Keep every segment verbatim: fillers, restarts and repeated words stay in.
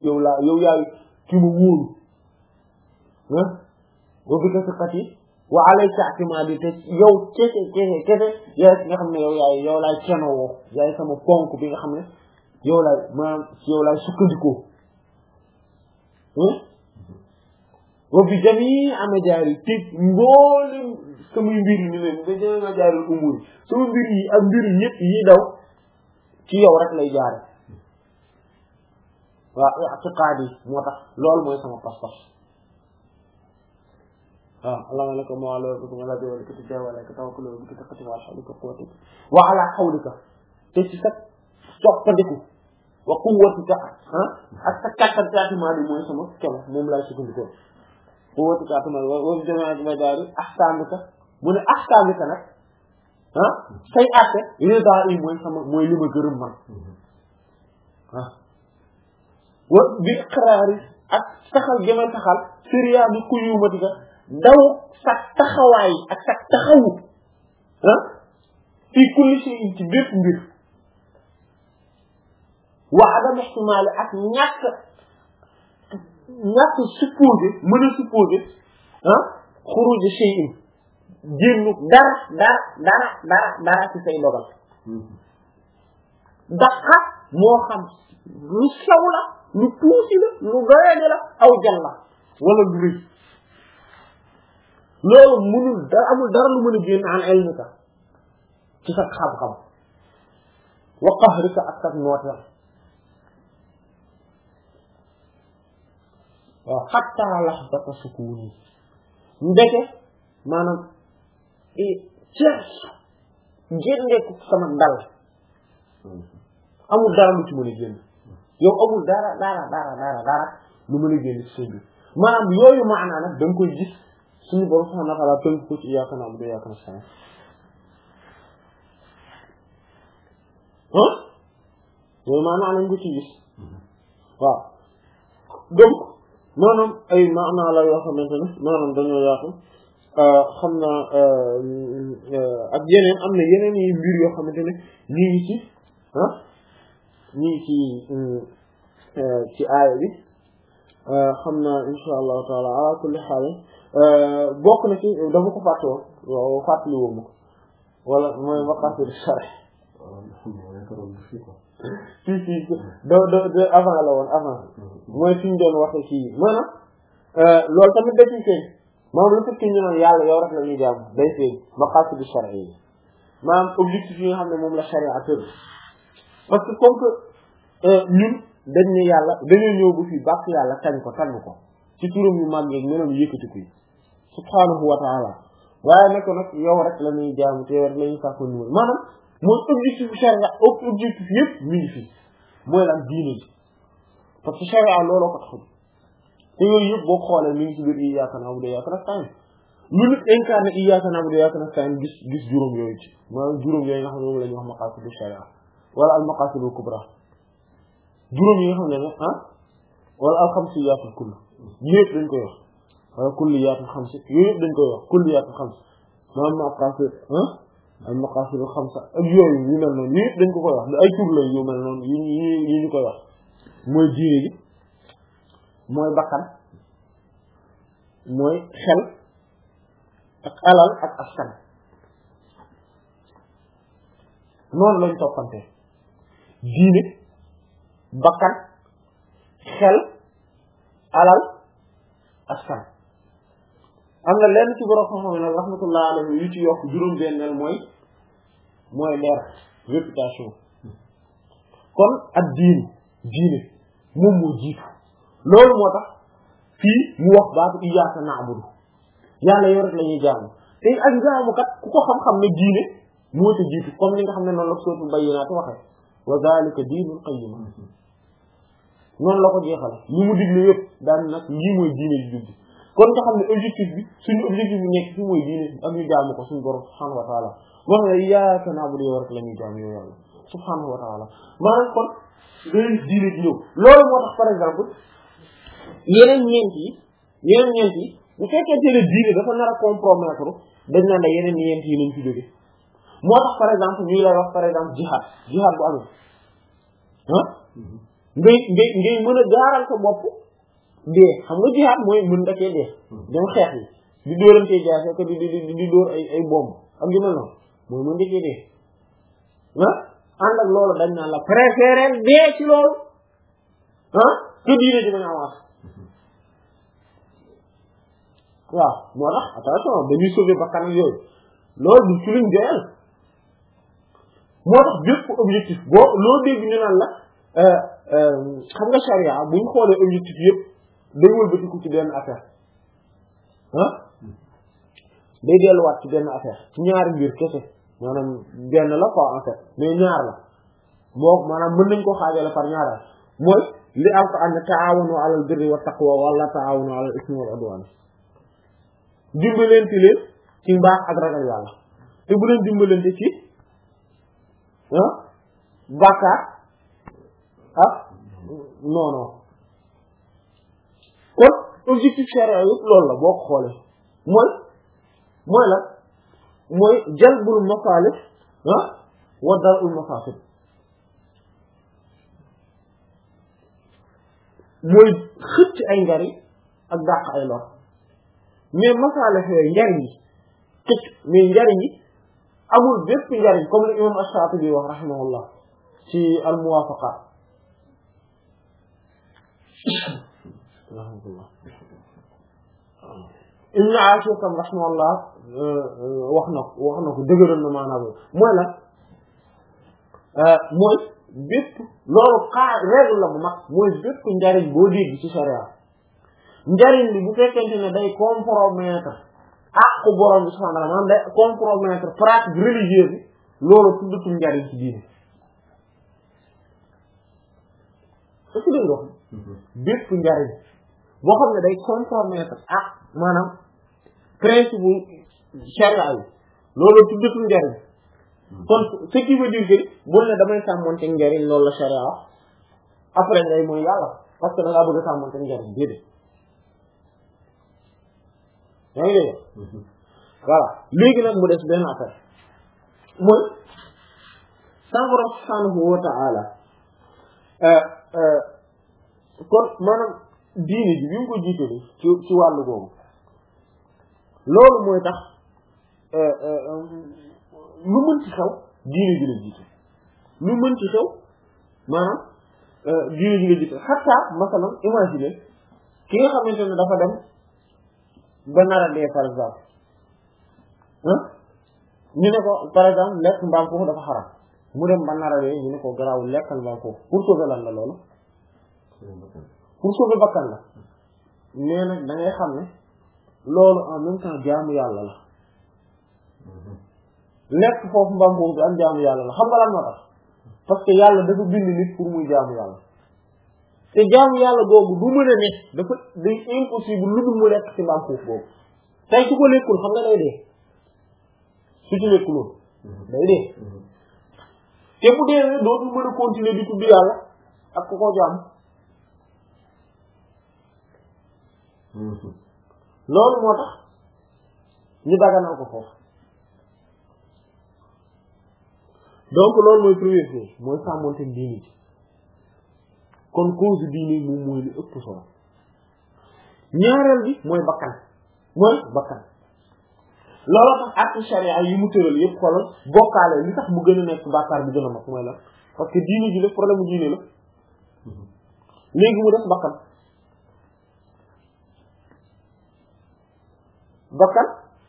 yow laa yow yaay ki ma wóolu ah wa bika siqati wa alayka i'timadi te yow kese kese kese yaay nga xam ne yow yaay yow laay cenowoo yaay sama ponk bi nga xam ne yow laay maanaam yow laay sukkandikoo wa bi jami amajaari te mboolem samay mbir yi ni leen ba jami amajaari umur sama mbir yi ak mbir ñëpp yi daw ci yow rek lay jaare waaw i'tiqaadi moo tax loolu mooy sama pas-pas waaw allahumma laka mawla wa laka rabbi wa laka tijaa wa laka tawakkul wa laka taqati wa hawlika quwwati wa ala hawlika te ci sa soppandiku wa quwwatika ah ak sa kattan taatimaa bi mooy sama kem moom laay sukkandikoo quwwatika taatimaa wa jami'a madaari ahkaamika mu ne ahkaamika nag ah say àtte ridaa yi mooy sama mooy li ma gërëm man ah wa bi iqraari ak taxal jëmal taxal siriya bi kuyumatika daw sa taxawaay ak sa taxawu ah fii kulli shay'in ci bépp mbir wa adam ihtimaal ak ñàkk ñàkk supposé mën a supposé ah xuruj shay'in génn dara dara dara dara dara ci say dogal daqa moo xam lu sew la lu tuuti la lu doyade la aw jalla wala lu rëy loolu mënul dara amul dara lu mën a génn an ilmika ci sa xam-xam wa qahrika ak sa nootal waaw hatta lahzata sukuni ndeke maanaam cees génneeku sama dal amul dara lu ci mën a génn yow amul dara dara dara dara dara lu mën a génn ci sëñ bi maanaam yooyu maanaa nag da nga koy gis suñu borom subhanahu wa ta'ala tënk ko ci iyyaaka na'budu wa iyyaaka nasta'iin ah yooyu maanaa lañ ko ci gis waaw donc maanaam ay maanaa la yoo xamante ne maanaam dañoo yaatu xam naa ak yeneen am na yeneen yi mbir yoo xamante ne ñu ngi ci ah ñu ngi ci ci aaya bi xam naa insha allahu taala ala kulli xaal bokk na ci dama ko fàtte woon waaw fàttali woo ma ko wala mooy maqasid sharh si si do do do avant la woon avant mooy fi ñu doon waxe kii maanaam loolu tamit da ciy feeñ maanaam lu fekk ñu naan yàlla yow rek la ñuy jaamu day feeñ maqasid sharh yi maanaam objectif yi nga xam ne moom la sharia tër parce que comme que ñun dañ ne yàlla dañoo ñëw bu fii bàkk yàlla tañ ko tañ ko ci turam yu màgg yeeg ñeneen yëkkati ko yi subhaanahu wa ta'ala waaye ne ko nag yow rek la ñuy jaamu te yow rek la ñuy sàkko nuwal maanaam mooy objectif sharia objectif yëpp mi ngi fi mooy lan diine ji parce que sharia looloo ko tax te yooyu yëpp boo xoolee mi ngi ci biir iyyaaka na'budu wa iyyaaka nasta'iin lu nit incarné iyyaaka na'budu wa iyyaaka nasta'iin gis gis juróom yooyu ci maanaam juróom yooyu nga xam ne moom la ñuy wax maqaasidu sharia wala al maqaasidu kubra juróom yi nga xam ne ne ah wala al xamsiyaatul kull yëpp dañ koy wax wala kulliyaatul xamsi yooyu yëpp dañ koy wax kulliyaatul xamsi maanaam maqaasid ah al maqaasidu xamsa ak yooyu yu mel noonu yëpp dañ ko koy wax ay tur la yu mel noonu yi yi ñu koy wax mooy diine gi mooy bakkan mooy xel ak alal ak askan noonu lañ toppante diine bakkan xel alal askan am na lenn ci borom xam-xam nag rahmatullah alayhi yu ci yokk juróom benneel mooy mooy leer réputation kon ak diine diine moom moo jiitu loolu moo tax fii mu wax baatu iyyaaka na'budu yàlla yow rek la ñuy jaamu te ak jaamu kat ku ko xam-xam ne diine moo ci jiitu comme li nga xam ne noonu la ko sootul bayyinaat waxee wa zaalika diinul qayyim noonu la ko jeexal li mu digle yëpp daan nag lii mooy diine ji jubbi kon nga xam ne objectif bi suñu objectif bi nekk fi mooy diine ak ñu jaamu ko suñu borom subhaanahu wa taala wax nga iyyaaka na'budu yow rek la ñuy jaamu yow yàlla subhaanahu wa taala maanaam kon day diine ji ñëw loolu moo tax par exemple yeneen ñeent yi yeneen ñeent yi bu fekkente ne diine dafa nar a compromettre dañ naan la yeneen ñeent yi nañ fi jóge moo tax par exemple ñuy lay wax par exemple jihad jihad bu amee ah ngay ngay ngay mën a gaaral sa bopp dee xam nga jihaad mooy mën nga cee dee dem xeex yi di dóorante jaase ko di di di di dóor ay ay bomb ak yu mel noonu mooy mën nga cee dee ah ànd ak loolu dañ naan la préféré dee ci loolu ah que diine di bañ a avancé waaw moo tax attention dañuy sauver bakkan ak yooyu loolu du ci luñ joyal moo tax bépp objectif boo loo dégg ñu naan la xam nga charia buñ xoolee objectif yëpp day wëlbatiku ci benn affaire ah day delluwaat ci benn affaire ci ñaari mbir kese maanaam benn la quoi en fait mais ñaar la boo maanaam mën nañ ko xaajale par ñaar mooy li Alxuraan ta'aawanu 'alal birri wat taqwa wala ta'aawanu 'alal ismi wal 'udwaan dimbalante leen ci mbaax ak ragal yàlla te bu leen dimbalante ci ah bàkkaar ah non non kon objectif charia yëpp loolu la boo ko xoolee mooy mooy la mooy jalbul masaalih ah wa dar'ul mafaasid mooy xëcc ay njariñ ak dàq ay lor mais masaalih yooyu njariñ yi xëcc mais njariñ yi amul bépp njariñ comme le imam Ash-Shatibi wax rahimahullah ci al-Muwafaqat rahimahullah Ibn Ashur tam rahimahullah wax na ko wax na ko dëgëral na maanaam mooy la mooy bépp loolu xaar règle la bu mag mooy bépp njariñ boo dégg ci sharia njariñ li bu fekkente ne day compromettre àqu borom bi subhanahu wa ta'ala maanaam day compromettre pratique religieuse bi loolu tuddatul njariñ ci diine est-ce que dégg nga bépp njariñ boo xam ne day compromettre ah maanaam principe bu charia yi loolu tuddatul njariñ kon ce qui veut dire que bul ne damay sàmmonte njariñ loolu la charia wax après ngay mooy yàlla parce que da ngaa bëgg a sàmmonte njariñ déedéet yaa ngi dégg voilà léegi nag mu des benn affaire mooy sa borom subhanahu wa ta'ala kon maanaam diine ji bi mu ko jiite ci ci wàllu boobu loolu mooy tax lu mën ci xew diine ji la jiite lu mën ci xew maanaam diine ji la jiite hatta masalan imagine ki nga xamante ne dafa dem ba nar a dee par exemple ah ñu ne ko par exemple lekk mbaam foofu dafa xaram mu dem ba nar a dee ñu ne ko garaawul lekkal mbaam foofu pour sauver lan la loolu pour sauver bakkan la mais nag da ngay xam ne loolu en même temps jaamu yàlla la lekk foofu mbaam foofu bi am jaamu yàlla la xam nga lan moo tax parce que yàlla dafa bind nit pour muy jaamu yàlla te jaamu yàlla googu du mën a ne dafa day impossible lu dul mu lekk ci mbaam foofu boobu tey su ko lekkul xam nga day dee su ci lekkuloon day dee te bu dee dootul mën a continuer di tudd yàlla ak ku ko jaam loolu moo tax ñu daganal ko foofu donc loolu mooy première chose mooy sàmmonte diini ji kon cause diini moom mooy li ëpp solo ñaareel bi mooy bakkan mooy bakkan loolu tax acte charia yi mu tëral yëpp xoolal bokkaale li tax mu gën a nekk bàkkaar bi gën a mag mooy la parce que diini ji la problème mu diini la léegi mu def bakkan bakkan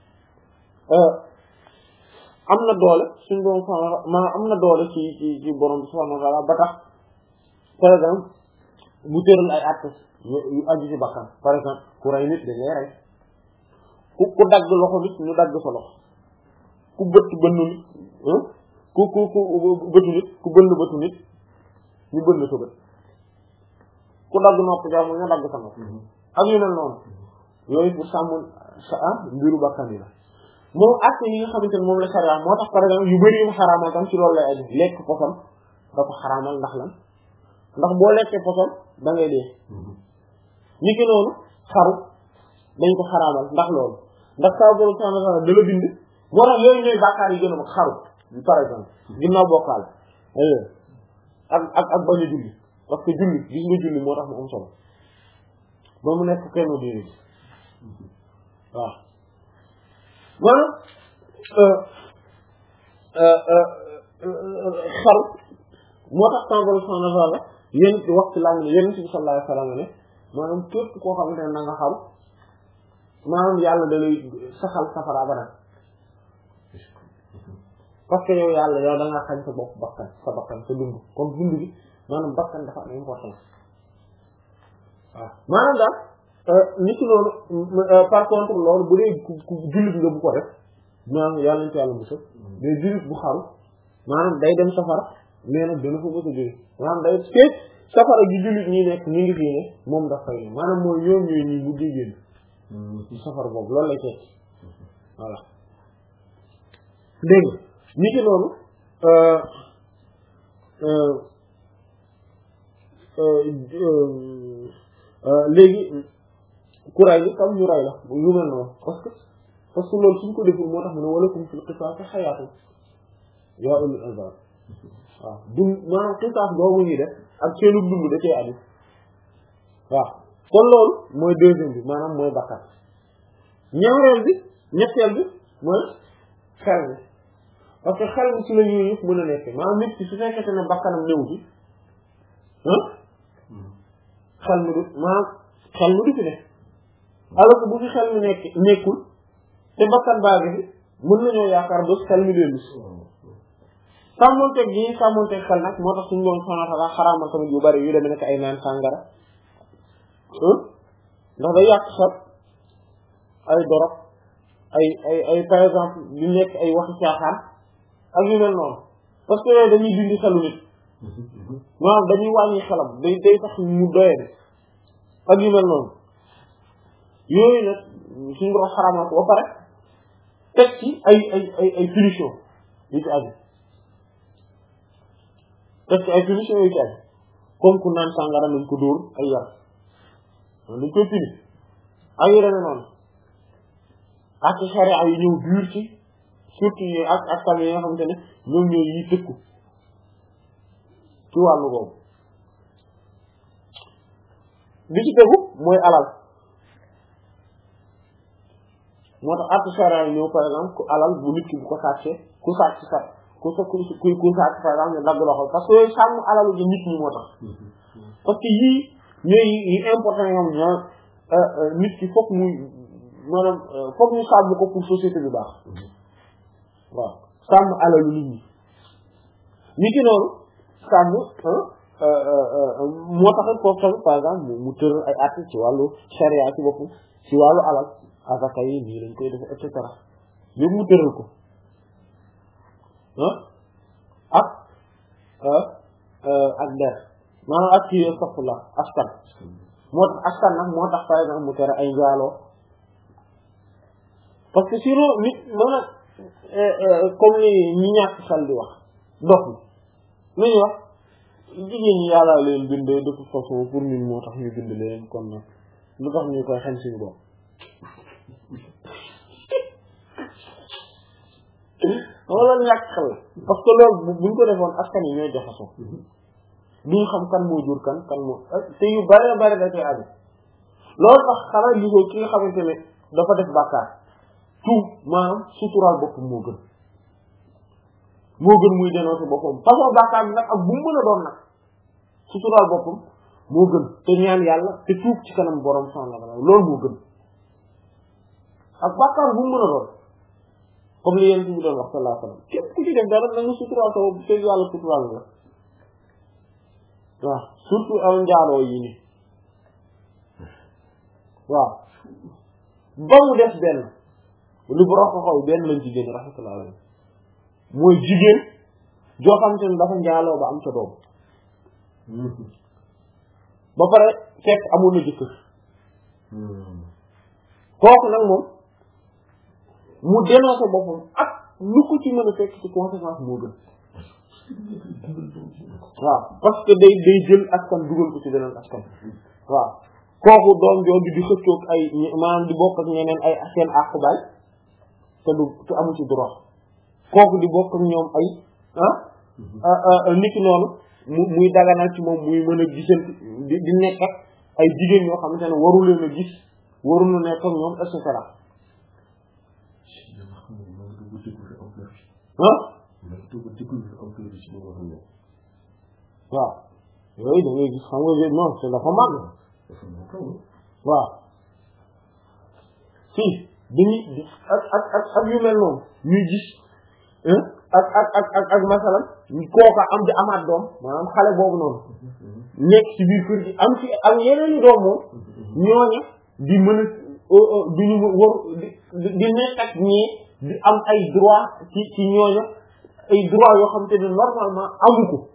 am na doole suñu borom maanaam am na doole ci ci ci borom bi subhanahu wa ta'ala ba tax par exemple mu tëral ay actes yu aju ci bakkan par exemple ku rey nit dañ lay rey ku ku dagg loxo nit ñu dagg sa loxo ku bëtt bënn nit ku ku ku bëtu nit ku bënn bëtu nit ñu bënn sa bët ku dagg nopp jaamu ñu dagg sa nopp ak yu mel noonu yooyu pour sàmm sa ah mbiru bakkan yi la moom acte yi nga xamante ne moom la charia moo tax par exemple yu bari yu mu xaraamal tam ci loolu lay aju lekk poson da ko xaraamal ndax lan ndax boo lekkee poson da ngay dee ni ki noonu xaru dañ ko xaraamal ndax loolu ndax sa borom subhanahu wa ta'ala da la bind moo tax yooyu ñooy bàkkaar yi gën a mag xaru par exemple ginnaaw bokkaal ak ak ak bañ a julli parce que julli gis nga julli moo tax mu am solo ba mu nekk kenn diine waaw maanaam xar moo tax tàmbali subhanahu wa ta'ala yéen di wax ci laa ne yéen bi sallallahu alayhi wa sallam ne maanaam képp koo xamante ne na nga xam maanaam yàlla da lay saxal safara abadan parce que yow yàlla yow da ngaa xañ sa bopp bakkan sa bakkan sa dund comme dund bi maanaam bakkan dafa am importance waaw maanaam daal nit ki noonu par contre loolu bu dee ku jullit nga bu ko def maanaam yàlla nañ ci yàlla musal mais jullit bu xaru maanaam day dem safara mais nag dana fa mës a jóge maanaam day féet safara gi jullit ñi nekk ñu ngi fii ne moom daf fay ne maanaam mooy ñoom ñooy ñi mujjee génn ci safara boobu loolu lay tekki voilà dégg ni ki noonu léegi ku ray li tam ñu ray la yu mel noonu parce que parce que loolu suñ ko deful moo tax mu ne walakum fil qisaasi hayaatun yaa ulul albaab waaw du maanaam qisaas boobu ñuy def ak seenu dund da cee aju waaw kon loolu mooy deuxième bi maanaam mooy bakkan ñaareel bi ñetteel bi mooy xel bi parce que xel bi ci la yooyu yëpp mën a nekk maanaam nit ki su fekkete ne bakkanam néew bi ah xel mi du maanaam xel mi du fi ne alors que bu fi xel mi nekk nekkul te bakkan baa ngi fi mën nañoo yaakaar ba xel mi dellu si sàmmonteeg gi sàmmonteeg xel nag moo tax suñu doon sonatala xaraamal tamit yu bari yu demee nekk ay naan sàngara ndax day yàq xel ay dorog ay ay ay par exemple di nekk ay waxi caaxaan ak yu mel noonu parce que yooyu dañuy dindi xelu nit maanaam dañuy wàññi xelam day day tax mu doye de ak yu mel noonu yooyu nag suñu borom xaraamal ko ba pare teg ci ay ay ay ay punition yu ci aju teg ci ay punition yu ci aju comme ku naan sàngara nañ ko dóor ay yar dañ koy puni ak yu demee noonu ak ci sharia yi ñëw dur ci surtout yi ak ak tamit yi nga xamante ne ñoom ñooy yi tëkku ci wàllu boobu bi ci tegu mooy alal moo tax ak sharia yi ñëw par exemple ku alal bu nit ki bu ko sàccee ku sàcc sa ku sa ku ku ku sàcc par exemple ñu dagg loxo parce que yooyu sàmm alalu ji nit ñi moo tax parce que yii ñooy yi important ñoom ñoo nit ki fokk muy maanaam fokk ñu sàmm ko pour société bi baax waaw sàmm alalu nit ñi ni ki noonu sàmm moo tax foofu tamit par exemple mu tëral ay at ci wàllu charia ci bopp ci wàllu alal asaka yi nii lañ koy def et cetera yëpp mu tëral ko ah ak ak der maanaam ak ci safula askan moo tax askan nag moo tax par exemple mu tere ay njaaloo parce que sinon nit maanaam comme ni ñi ñàkk xel di wax dox bi lu ñuy wax jigéen ñi yàlla leen bindee de toute façon pour ñun moo tax ñu bind leen kon nag lu tax ñu koy xañ suñu bopp wala ñàkk xel parce que loolu buñ ko defoon askan yi ñooy jaxasoo duñ xam kan moo jur kan kan moo te yu bare bare da koy aju loolu tax xanaa gisoo ki nga xamante ne dafa def bàkkaar tuub maanaam suturaal boppam moo gën moo gën muy dénoncer boppam façon bàkkaar bi nag ak bu mu mën a doon nag suturaal boppam moo gën te ñaan yàlla te tuub ci kanam borom subhanahu wa ta'ala loolu moo gën ak bàkkaar bu mu mën a doon comme li yéen ci bi doon wax sallallahu alayhi wa sallam képp ku ci def dara na nga suturaal sa bopp te yàlla suturaal la waaw surtout aw njaaloo yi ni waaw ba mu def benn li bu rox xaw benn lañ ci génn rahmatullah alayhi mooy jigéen joo xamante ne dafa njaaloo ba am ca doom ba pare fekk amoon na jëkkër kooku nag moom mu dénoncé boppam ak lu ko ci mën a fekk ci conséquence moo gën waaw parce que day day jël askan dugal ko ci beneen askan waaw kooku doom jooju di xëccoog ay maanaam di bokk ak ñeneen ay seen àq baay te du te amu ci droit kooku di bokk ak ñoom ay ah niki noonu mu muy daganal ci moom muy mën a gisante di di nekk ak ay jigéen ñoo xamante ne waru leen a gis waru na nekk ak ñoom et cetera ah waaw yooyu da ngay gis xam nga non c'est dafa màgg waaw si dañuy ak ak ak ak yu mel noonu ñuy gis ak ak ak ak ak masalan kooka am di amaat doom maanaam xale boobu noonu nekk ci biir kër gi am ci am yeneen i doom moom ñooña di mën a di ñu war di di nekk ak ñii di am ay droit ci ci ñooña ay droit yoo xam te ne normalement amu ko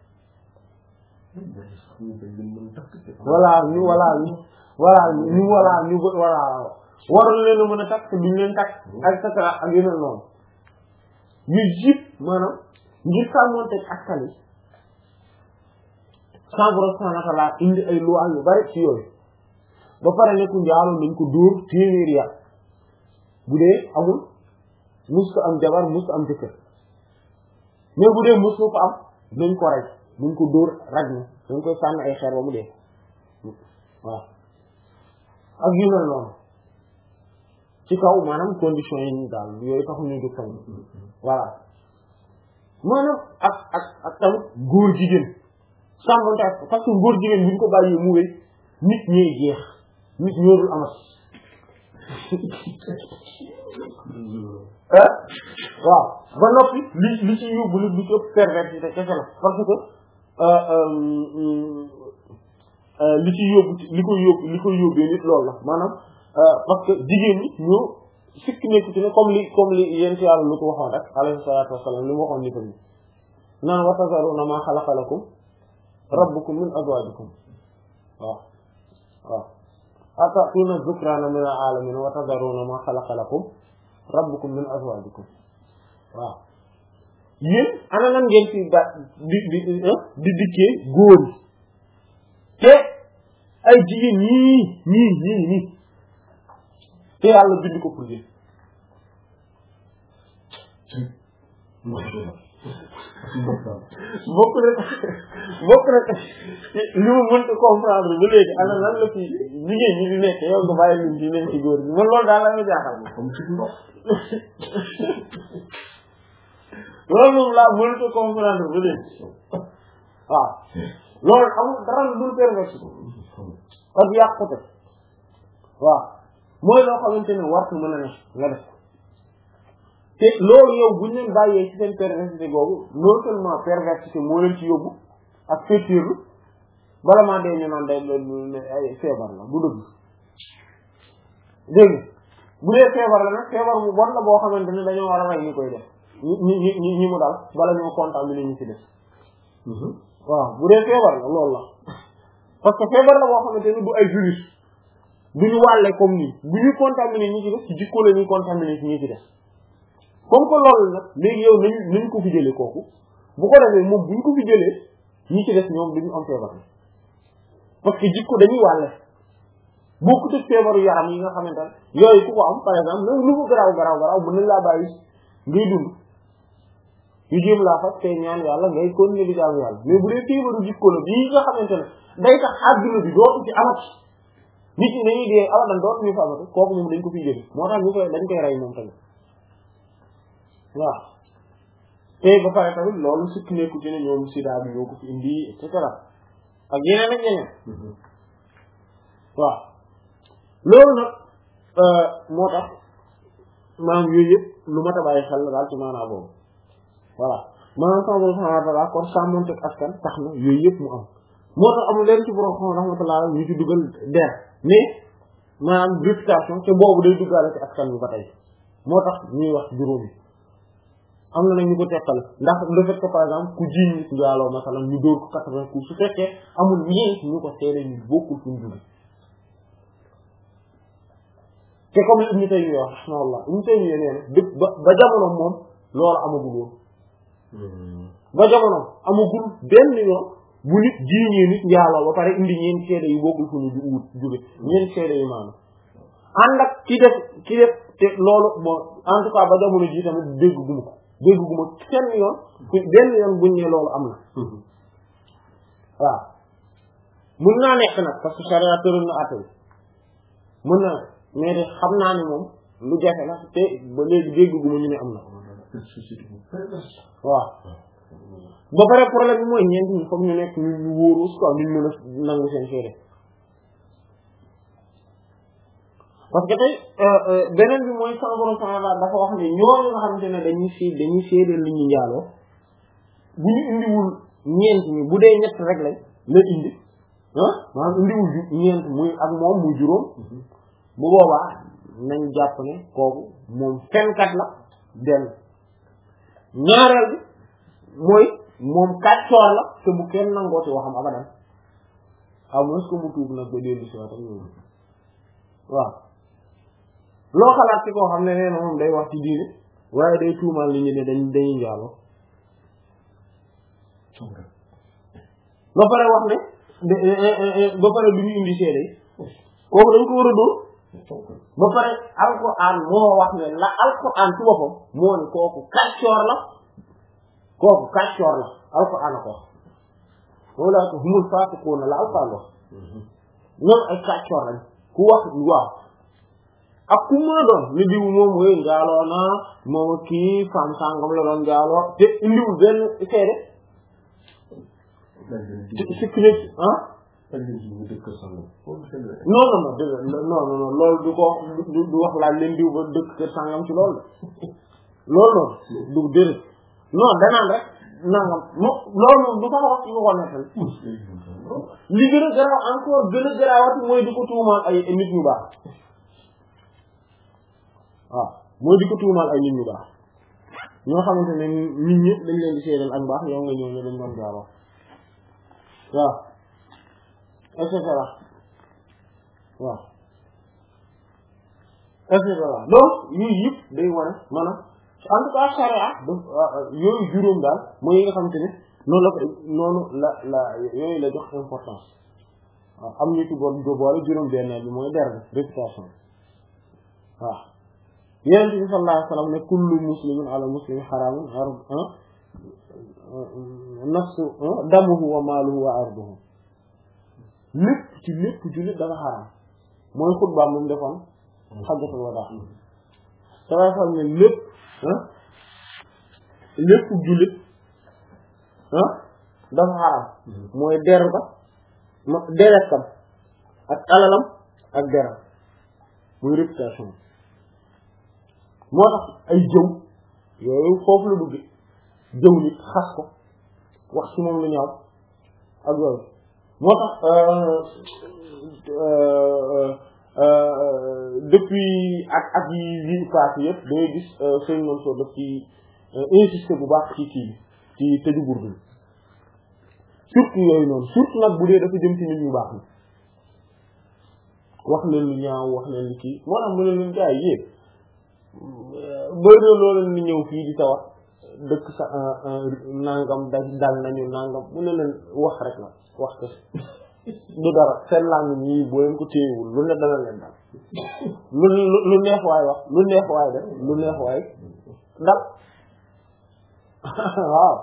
voilà ñu voilà ñu voilà ñu voilà ñu voilà waroon leen a mën a takk te duñ leen takk et cetera ak yeneen noonu ñu jip maanaam ngir sàmmonte ak askan wi sans borom subhanahu wa ta'ala indi ay loi yu bari ci yooyu ba pare ne ku njaaloo nañ ko dóor téeméeri yar bu dee amul mus ko am jabar mus ko am jëkkër mais bu dee mus ko am nañ ko rey nañ ko dóor raj na dañ koy sànni ay xeer ba mu dee waaw ak yu mel noonu ci kaw maanaam condition yi ñu daal yooyu taxu ñu jóg tamit voilà maanaam ak ak ak tamit góor jigéen sàmmante parce que góor jigéen bu ñu ko bàyyi mu wéy nit ñee jeex nit ñoodul amat ah waaw ba noppi li li ci yóbbu li li ci ëpp perversité kese la parce que li ci yóbbu li koy yóbbu li koy yóbbee nit loolu la maanaam parce que jigéen ñi ñoo sikk nekk ci ne comme li comme li yéen ci yàlla lu ko waxoon rek alayhi salaatu wassalaam li mu waxoon ni ko ni naan wa tazaruna ma xalaqa lakum rabbukum min azwajikum waaw waaw atatuna dhukrana min al-alamin wa tazaruna ma xalaqa lakum rabbukum min azwajikum waaw yéen ana nan ngeen ci da di di di dikkee góor yi te ay jigéen ñii ñii ñii ñii te yàlla bind ko pour yéen bokk na bokk na li mu mënta comprendre ba léegi ana lan la fi jigéen ñi di nekk yow nga bàyyi lim di leen ci góor ñi man loolu daal la nga jaaxal comme ci ndox loolu moom laa mënta comprendre ba léegi waaw loolu amul dara lu dul perverse ak yàqute waaw mooy loo xamante ne wartu mën a ne nga def te loolu yow buñ leen bàyyee ci seen perversité boobu non seulement perversité moo leen ci yóbbu ak féttirlu bala maa dee ñu naan day ay feebar la bu dëgg dégg bu dee feebar la nag feebar bu bon la boo xamante ne dañoo war a rey ñi koy def ñi ñi ñi ñi mu dal bala ñoo contaminé ñu ci def waaw bu dee feebar la loolu la parce que feebar la boo xamante ne du ay virus du ñu wàlle comme nii bu ñu contaminé ñi ci def ci jikko la ñuy contaminé ci ñi ci def comme que loolu nag léegi yow nañ nañ ko fi jëlee kooku bu ko defee moom buñ ko fi jëlee ñi ci def ñoom duñu am feebar parce que jikko dañuy wàlle bokkut ak feebaru yaram yi nga xamante ne yooyu ku ko am par exemple même lu ko garaaw garaaw garaaw mën nañ laa bàyyi ngay dund yu jéem laa fas tey ñaan yàlla ngay continuer di jaamu yàlla mais bu dee feebaru jikko la bii nga xamante ne day tax àdduna bi dootu ci amati nit ñi dañuy dee abadan dootu ñu fa amati kooku moom dañ ko fiy jëlee moo tax ñu koy dañ koy rey moom tamit waaw te ba pare tamit loolu sukk nekku ci ne ñoom sida bi ñoo ko fi indi et cetera ak yeneen ak yeneen waaw loolu nag moo tax maanaam yooyu yëpp lu mat a bàyyi xel la daal ci maanaam boobu voilà maanaam sama borom subhanahu wa ta'ala kon sàmmonte ak askan tax na yooyu yëpp mu am moo tax amul leen ci borom xam rahmatullah ñu ci dugal der mais maanaam réputation te boobu day duggaale ci askan bi ba tey moo tax ñuy wax juróomi am na nag ñu ko teqal ndax le fait que par exemple ku jiiñ nit njaaloo masalan ñu dóor ko quatre-vingts coups su fekkee amul ñeent ñu ko seede ñu bokkul fu ñu jóge te comme li Ibn Taymiyya wax rahimahullah Ibn Taymiyya nee na dëpp ba ba jamono moom loolu amagul woon ba jamono amagul benn yoon bu nit jiiñee nit njaaloo ba pare indi ñeent seede yu bokkul fu ñu wut jóge ñeent seede yu maanaam ànd ak ki def ki def te loolu bon en tout cas ba jamono ji tamit dégg guma ko dégg guma kenn yoon benn yoon buñ ne loolu am na waaw mën naa nekk nag parce que charia tëral na àtte mën na mais de xam naa ne moom lu jafe la te ba léegi dégg gu ma ñu ne am na waaw ba pare problème bi mooy ñeent ñi comme ñu nekk ñu ñu wóoru quoi ñu mën a nangu seen seede parce que tey beneen bi mooy sama borom subhanahu dafa wax ne ñooñu nga xamante ne dañuy si dañuy seedeel li ñu njaaloo bu ñu indiwul ñeent ñi bu dee ñett rek lañ la indi ah maanaam indiwul ñeent muy ak moom muy juróom bu boobaa nañ jàpp ne kooku moom fenkat la benn ñaareel bi mooy moom kàccoor la te bu kenn nangooti waxam abadan à moins que mu tuub nag ba dellu si waat ak ñoom waaw loo xalaat ci koo xam ne nee na moom day wax ci diine waaye day tuumaal nit ñi ne dañ dañuy njaaloo ba pare wax ne ba pare bi ñu indi seede yi kooku dañ ko war a dóor ba pare alquran moo wax ne la alquran ci boppam moo ne kooku kàccoor la kooku kàccoor la alquran ko wax wala ko humul fasiquna la alquran wax ñoom ay kàccoor lañ ku wax waaw ak ku mën a doon ni diw moom wéy njaaloo na moom kii femme sangam la doon njaaloo te indiwul benn seede si ki nekk ah non non non non non non loolu du ko du wax laaj leen diw ba dëkk kër sangam ci loolu loolu noonu du déedéet non danaan rek nangam mo loolu du sama wax ci nga ko nekkal li gën a garaaw encore gën a garaawati mooy di ko tuumaal ay nit ñu baax waaw mooy di ko tuumaal ay nit ñu baax ñoo xamante ne nit ñi dañ leen di seedal ak baax yow nga ñëw ne dañ doon jaaroo waaw et cetera waaw et cetera donc yooyu yëpp day wane maanaam en tout cas charia yooyu juróom daal mooy yi nga xamante ne noonu la ko noonu la la yooyu la jox importance waaw am ñu ci boole boole juróom benn bi mooy der réputation waaw yonent bi sallallahu alayhi wa sallam ne kullu muslimin ala muslimi haramun nafsu damuhu wa maaluhu wa arduhu lépp ci lépp jullit dafa xaraam mooy xutbaam mu defoon xajjatul wadaa sallallahu alayhi wa sallam ne lépp lépp jullit dafa xaraam mooy der ba deretam ak alalam ak deram muy réputation moo tax ay jëw yooyu foofu la dugge jëw nit xas ko wax ci moom lu ñaaw ak yooyu moo tax depuis ak ak yi yi passé yëpp da ngay gis sëñ Mansour daf ci insister bu baax ci kii bi ci tëju burdu bi surtout yooyu noonu surtout nag bu dee dafa jëm ci nit ñu baax ni wax leen lu ñaaw wax leen lu kii moo tax mu ne leen gars yi yéen bëri loolu ni ñëw fii di tawat dëkk sa nangam da dal nañu nangam mu ne leen wax rek la wax ko du dara seen langue ñii boo leen ko téyewul lu ne dana leen dal lu lu neex waay wax lu neex waay def lu neex waay dal waaw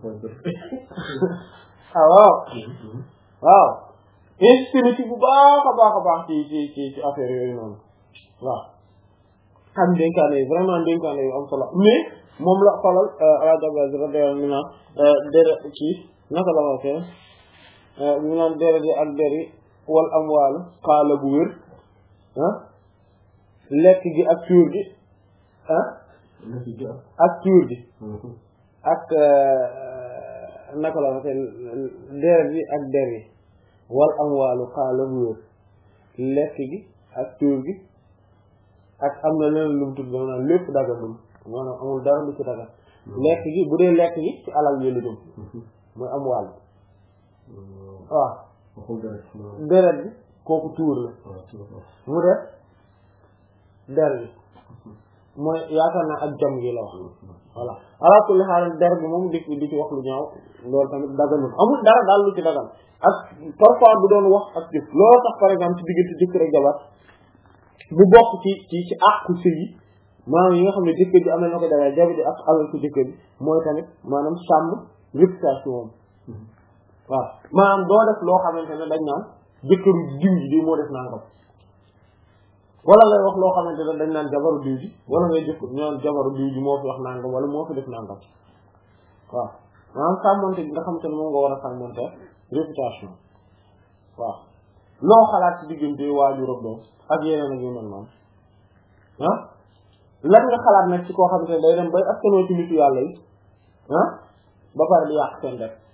ah waaw waaw insisté ci bu baax a baax a baax ci ci ci ci affaire yooyu noonu waaw xam dénkaane yi vraiment dénkaane yu am solo mais moom la xolal alajabasi radiyallahu anhu naan dere kii naka la ma fee ñu naan dere ji ak der yi wal amwaalu xaala bu wér ah lekk gi ak cuur gi ah ak cuur gi ak naka la ma fee dere ji ak der yi wal amwaalu xaala bu wér lekk gi ak cuur gi ak am na leneen lu mu tudd ba naan lépp daganul maanaam amul dara lu ci dagan lekk gi bu dee lekk gi ci alal yi lu jëm mooy am wàll waaw deret bi kooku tuur la mu def der bi mooy yaakaar naa ak jam gi la wax voilà ala kulli xaal der bi moom di di ci wax lu ñaaw loolu tamit daganul amul dara daal lu ci dagan ak parfois bu doon wax ak jëf loolu tax par exemple ci diggante jëkkër ak jabar bu bokk ci ci ci àqu sëy yi maanaam yi nga xam ne jëkkër ji am na ko dara jabi di ak alal ko jëkkër ji mooy tamit maanaam sàmm réputation moom waaw maanaam doo def loo xamante ne dañ naan jëkkëru diw ji di moo def nangam wala ngay wax loo xamante ne dañ naan jabaru diw ji wala ngay jëkk ñoon jabaru diw ji moo fi wax nangam wala moo fi def nangam waaw maanaam sàmmonte bi nga xamante ne moom nga war a sàmmonte réputation waaw loo xalaat ci diggante waajur ak doom ak yeneen ak yu mel noonu ah lan nga xalaat nag ci koo xamante ne day dem bay askanoo ci nitu yàlla yi ah ba pare di yàq seen def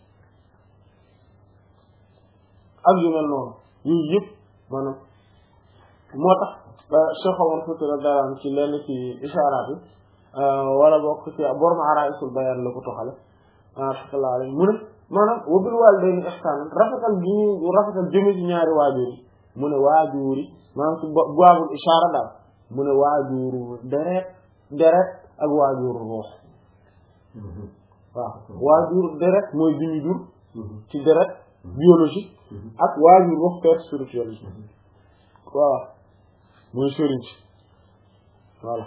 ak yu mel noonu yooyu yëpp maanaam moo tax Cheikh Omar Fouti radiyallahu anhu ci lenn ci ishaaraat yi wala bokk ci borom Araa'isul Bayaan la ko toxale rahmatullahi alayhi mu ne maanaam wa bil waalidayni ihsaanan rafetal gi ñu rafetal jëme ci ñaari waajur yi mu ne waajur yi maanaam ci baabul ishaara daal mu ne waajuru deret deret ak waajuru ruux waaw waajuru deret mooy bi ñu jur ci deret biologique ak waajur ruux père spirituel waaw mooy sëriñ ci voilà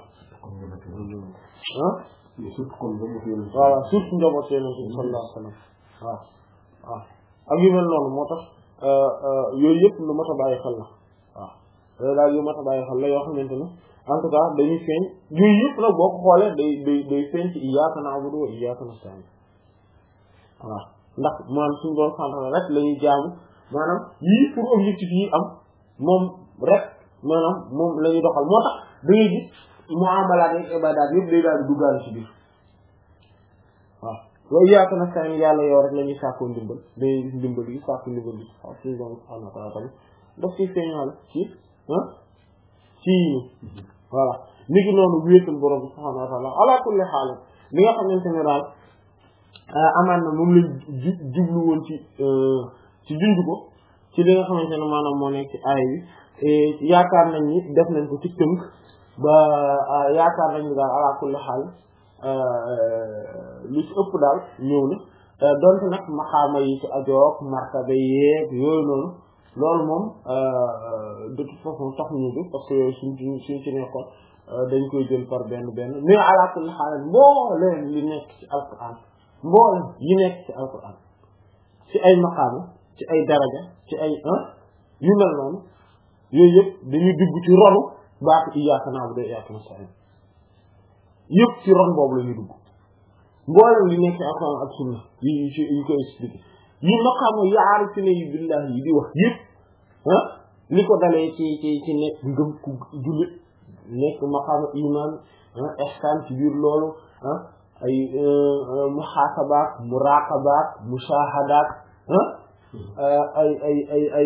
ah voilà surtout njaboot Yonent bi sallallahu alayhi wa sallam waaw waaw ak yu mel noonu moo tax yooyu yëpp lu mat a bàyyi xel la waaw yooyu daal yu mat a bàyyi xel la yoo xamante ne en tout cas dañuy feeñ yooyu yëpp nag boo ko xoolee day day day feeñ ci iyyaaka na'budu wa iyyaaka nasta'iin waaw ndax maanaam suñu doon sant rek la ñuy jaamu maanaam yii pour objectif yi am moom rek maanaam moom la ñuy doxal moo tax da ngay gis muamalaat ak ibadaat yëpp day daal di duggaale ci biir waaw wa iyyaaka nasta'iin yàlla yow rek la ñuy sàkkoo ndimbal day ndimbal yi sàkku ndimbal yi waaw suñu doon subhaanahu wa ta'aala tamit daf ciy feeñaale ci ah ci voilà ni ki noonu wéetal borom subhaanahu wa ta'aala ala kulli haal li nga xamante ne daal amaan na moom lañ jublu woon ci ci junj ko ci li nga xamante ne maanaam moo nekk ci aay bi yaakaar nañ ni def nañ ko ci tënk ba yaakaar nañ ni daal ala kulli haal lu ci ëpp daal ñëw na donte nag maxaama yi ci ajook martaba yeeg yooyu noonu loolu moom de toute façon tax ñu bi parce que yooyu suñ suñ ci nekkoon dañ koy jël par benn benn mais ala kulli haal mbooleem li nekk ci alquran mbooleem yi nekk ci alquran ci ay maqaama ci ay daraja ci ay yu mel noonu yooyu yëpp dañuy dugg ci ronu baatu iyyaaka na'budu wa iyyaaka nasta'iin yëpp ci ron boobu la ñuy dugg mbooleem li nekk ci alquran ak sunna yi yi koy expliqué yi maqaama yaarifuna billahi yi di wax yëpp ah li ko dalee ci ci ci nekk ngëm ku jullit nekk maqaama iman ihsaan ci biir loolu ah ay muhaasabaat muraqabaat mushahadaat ah ay ay ay ay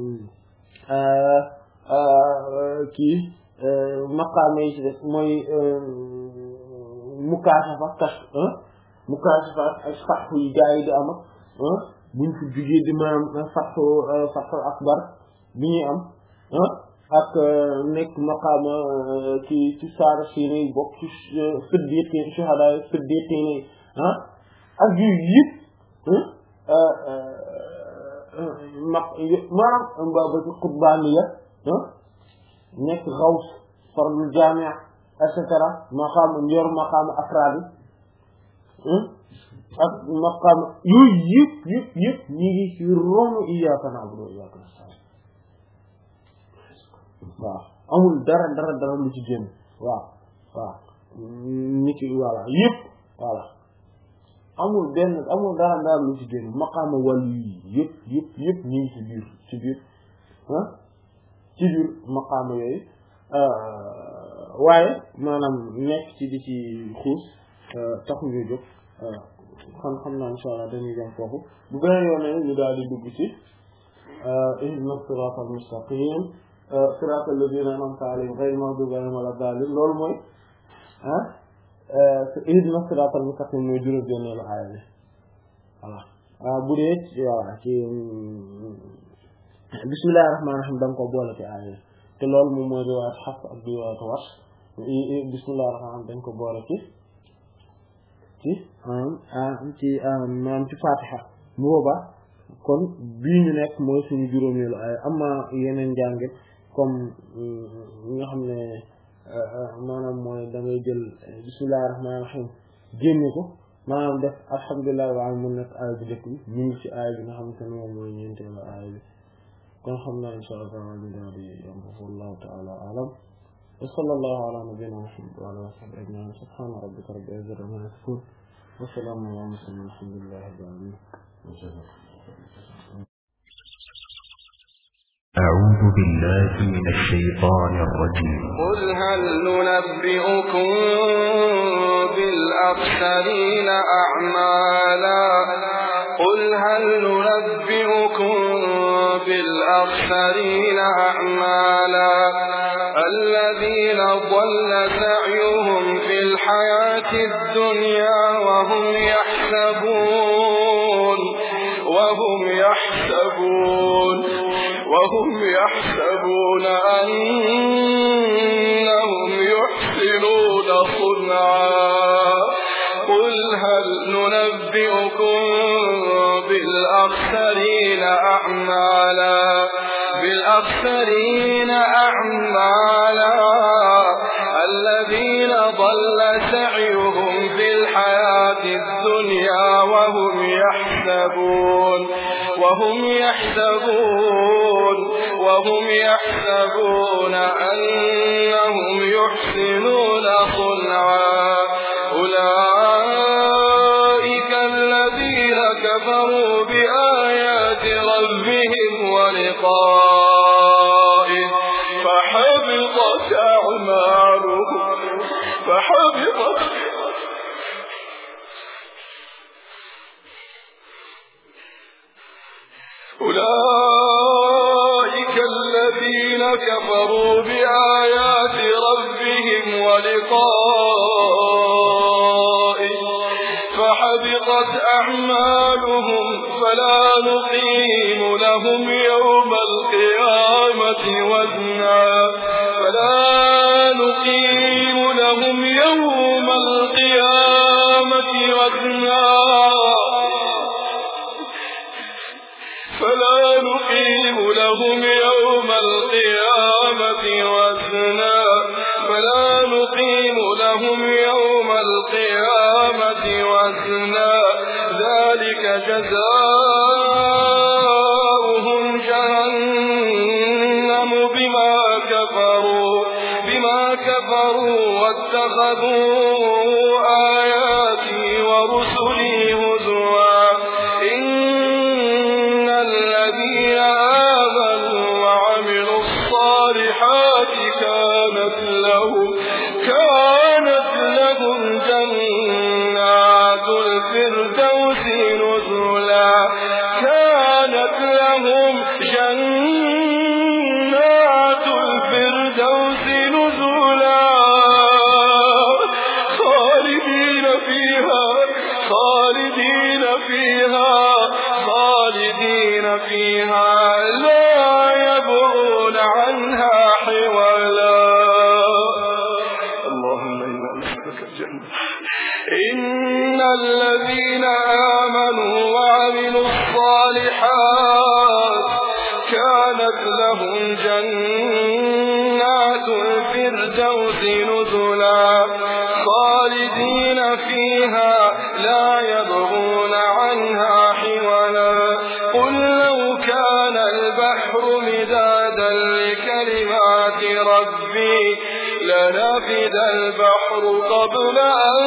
kii maqaama yi ci def mooy mukaashafa kas mukaashafa ak fatxu yi gaa yi di am ak buñ fi jugee di maanaam fatxu fatxu akbar bi ñuy am ak nekk maqaama ci ci saara siina yi bokk ci siddiqin shuhada siddiqin yi ak yu yëpp maq maanaam ba ba ci xutbaaniya nekk xaws fardul jaami' et cetera maqaama yor maqaama afraad ak maqaama yooyu yëpp yëpp yëpp ñi ngi ci ronu iyyaaka na'budu wa iyyaaka nasta'iin waaw amul dara dara dara lu ci génn waaw waaw ñi ci voilà yëpp voilà amul benn amul dara dara lu ci génn maqaama wàllu yi yëpp yëpp yëpp ñi ngi ci biir ci biir ah ci biir maqaama yooyu waaye maanaam nekk ci di ci xuus taxu ñu jóg xam xam naa insha Allah dañuy dem foofu bu beneen yoon ñu daal di dugg ci ihdina siraatal mustaqim siraatal lazina an'amta alayhim ghayril maghdubi alayhim wala daalliin loolu mooy ah ihdina siraatal mustaqim mooy juróom-benneelu aaya bi voilà bu dee ci voilà ci bismillahir rahmanir rahim da nga ko boole ci aaya bi te loolu moom mooy riwaayat Hafs ak riwaayat Warsh bismillahir rahmanir rahim dañ ko boole ci ci ci maanaam ci Fatiha bu boobaa kon bii ñu nekk mooy suñu juróomeelu ay amma yeneen njànge comme ñi nga xam ne maanaam mooy da ngay jël bismillahir rahmanir rahim génne ko maanaam def alhamdulilah wa mu nekk aaya bi dëkk bi ñu ngi ci aaya bi nga xamante ne moom mooy ñeenteelu aaya bi kon xam naa insha Allah taala ñu daal di yam wallahu taala alam wa sallallahu ala nabiyyina Muhammad wa ala alihi wa sahbihi ajma'in subhana rabbika rabbil izzati amma yasifun wa salamun ala al-mursalin walhamdulillahi rabbil alamin. أعوذ بالله من الشيطان الرجيم. قل هل ننبئكم بالأخسرين أعمالا قل هل ننبئكم بالأخسرين أعمالا الذين ضل سعيهم في الحياة الدنيا وهم يحسبون وهم يحسبون وهم يحسبون أنهم يحسنون صنعا قل هل ننبئكم بالأخسرين أعمالا بالأخسرين أعمالا الذين ضل سعيهم في الحياة الدنيا وهم يحسبون وهم يحسبون وهم يحسبون أنهم يحسنون صنعا أولئك الذين كفروا بآيات ربهم ولقائه فحبطت أعمالهم فحبطت أولئك الذين كفروا بآيات ربهم ولقائه فحبطت أعمالهم فلا نقيم لهم يوم القيامة وزنا فلا نقيم لهم يوم القيامة وزنا فلا نقيم لهم يوم القيامة وزنا فلا نقيم لهم يوم القيامة وزنا ذلك جزاؤهم جهنم بما كفروا بما كفروا واتخذوا آياتي ورسلي هزوا كانت لهم كانت لهم جنات الفردوس نزلا كانت لهم جنات الفردوس نزلا خالدين فيها خالدين فيها خالدين فيها لا يبغون عنها حولا اللهم إنا نسألك الجنة إن الذين آمنوا وعملوا الصالحات كانت لهم جنات الفردوس نزلا خالدين فيها لا يبغون عنها حولا قل لو كان البحر مدادا لكلمات ربي لنفد البحر قبل أن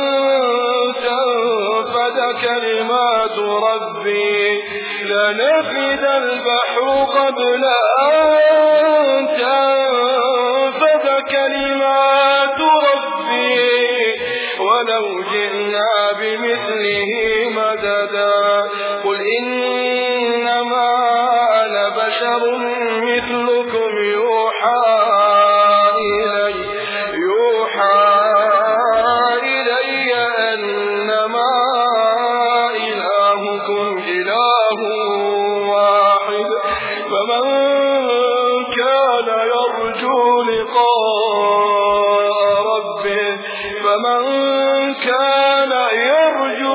تنفد كلمات ربي لنفد البحر قبل أن تنفد كلمات ربي ولو جئنا بمثله مددا قل إنما أنا بشر مثلكم يوحى إلي يوحى إلي أنما إلهكم إله واحد فمن كان يرجو لقاء ربه فمن كان يرجو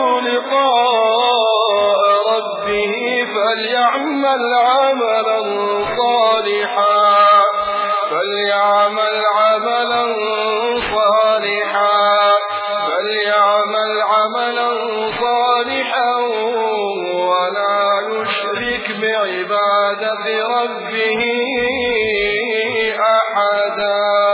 لقاء ربه فليعمل عملا صالحا فليعمل عملا صالحا فليعمل عملا صالحا بربه أحدا